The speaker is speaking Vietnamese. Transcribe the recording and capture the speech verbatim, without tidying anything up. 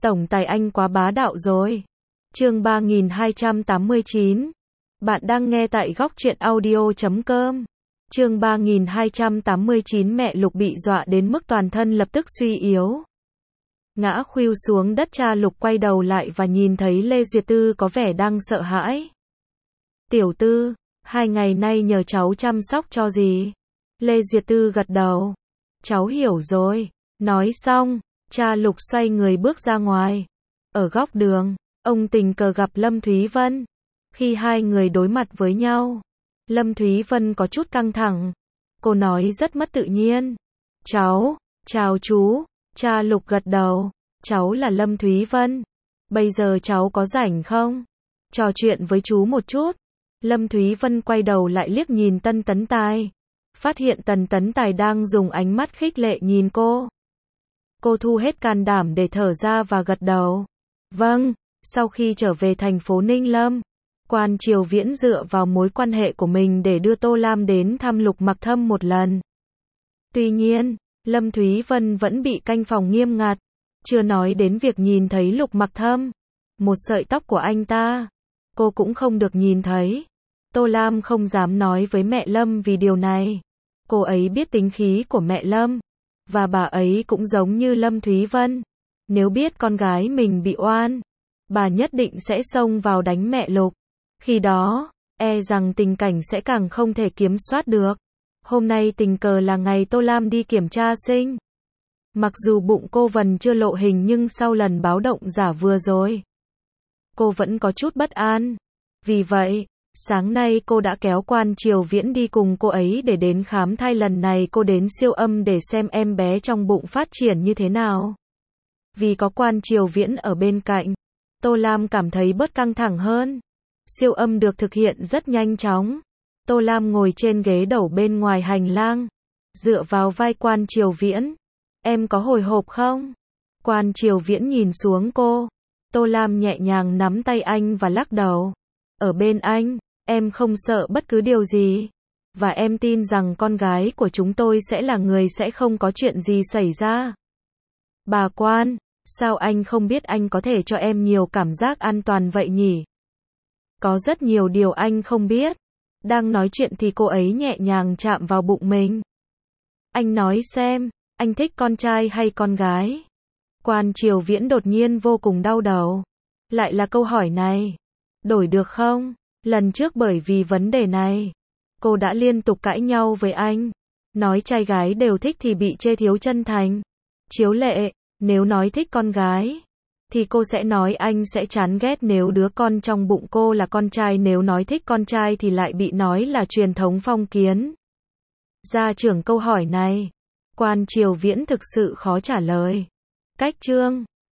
Tổng tài anh quá bá đạo rồi. Chương ba nghìn hai trăm tám mươi chín. Bạn đang nghe tại góc truyện audio chấm com. Chương ba nghìn hai trăm tám mươi chín. Mẹ Lục bị dọa đến mức toàn thân lập tức suy yếu. Ngã khuỵu xuống đất. Cha Lục quay đầu lại và nhìn thấy Lê Duyệt Tư có vẻ đang sợ hãi. Tiểu Tư, hai ngày nay nhờ cháu chăm sóc cho gì? Lê Duyệt Tư gật đầu. Cháu hiểu rồi. Nói xong, cha Lục xoay người bước ra ngoài. Ở góc đường, ông tình cờ gặp Lâm Thúy Vân. Khi hai người đối mặt với nhau, Lâm Thúy Vân có chút căng thẳng. Cô nói rất mất tự nhiên. Cháu, chào chú. Cha Lục gật đầu. Cháu là Lâm Thúy Vân. Bây giờ cháu có rảnh không? Trò chuyện với chú một chút. Lâm Thúy Vân quay đầu lại liếc nhìn Tân Tấn Tài. Phát hiện Tần Tấn Tài đang dùng ánh mắt khích lệ nhìn cô. Cô thu hết can đảm để thở ra và gật đầu. Vâng, sau khi trở về thành phố Ninh Lâm, Quan Triều Viễn dựa vào mối quan hệ của mình để đưa Tô Lam đến thăm Lục Mặc Thâm một lần. Tuy nhiên, Lâm Thúy Vân vẫn bị canh phòng nghiêm ngặt, chưa nói đến việc nhìn thấy Lục Mặc Thâm. Một sợi tóc của anh ta, cô cũng không được nhìn thấy. Tô Lam không dám nói với mẹ Lâm vì điều này. Cô ấy biết tính khí của mẹ Lâm, và bà ấy cũng giống như Lâm Thúy Vân. Nếu biết con gái mình bị oan, bà nhất định sẽ xông vào đánh mẹ Lục. Khi đó, e rằng tình cảnh sẽ càng không thể kiểm soát được. Hôm nay tình cờ là ngày Tô Lam đi kiểm tra sinh. Mặc dù bụng cô Vân chưa lộ hình nhưng sau lần báo động giả vừa rồi, cô vẫn có chút bất an. Vì vậy, sáng nay cô đã kéo Quan Triều Viễn đi cùng cô ấy để đến khám thai. Lần này cô đến siêu âm để xem em bé trong bụng phát triển như thế nào. Vì có Quan Triều Viễn ở bên cạnh, Tô Lam cảm thấy bớt căng thẳng hơn. Siêu âm được thực hiện rất nhanh chóng. Tô Lam ngồi trên ghế đầu bên ngoài hành lang, dựa vào vai Quan Triều Viễn. Em có hồi hộp không? Quan Triều Viễn nhìn xuống cô. Tô Lam nhẹ nhàng nắm tay anh và lắc đầu. Ở bên anh, em không sợ bất cứ điều gì. Và em tin rằng con gái của chúng tôi sẽ là người sẽ không có chuyện gì xảy ra. Bà Quan, sao anh không biết anh có thể cho em nhiều cảm giác an toàn vậy nhỉ? Có rất nhiều điều anh không biết. Đang nói chuyện thì cô ấy nhẹ nhàng chạm vào bụng mình. Anh nói xem, anh thích con trai hay con gái? Quan Triều Viễn đột nhiên vô cùng đau đầu. Lại là câu hỏi này. Đổi được không? Lần trước bởi vì vấn đề này, cô đã liên tục cãi nhau với anh. Nói trai gái đều thích thì bị chê thiếu chân thành. Chiếu lệ, nếu nói thích con gái, thì cô sẽ nói anh sẽ chán ghét nếu đứa con trong bụng cô là con trai. Nếu nói thích con trai thì lại bị nói là truyền thống phong kiến. Gia trưởng câu hỏi này, Quan Triều Viễn thực sự khó trả lời. Cách chương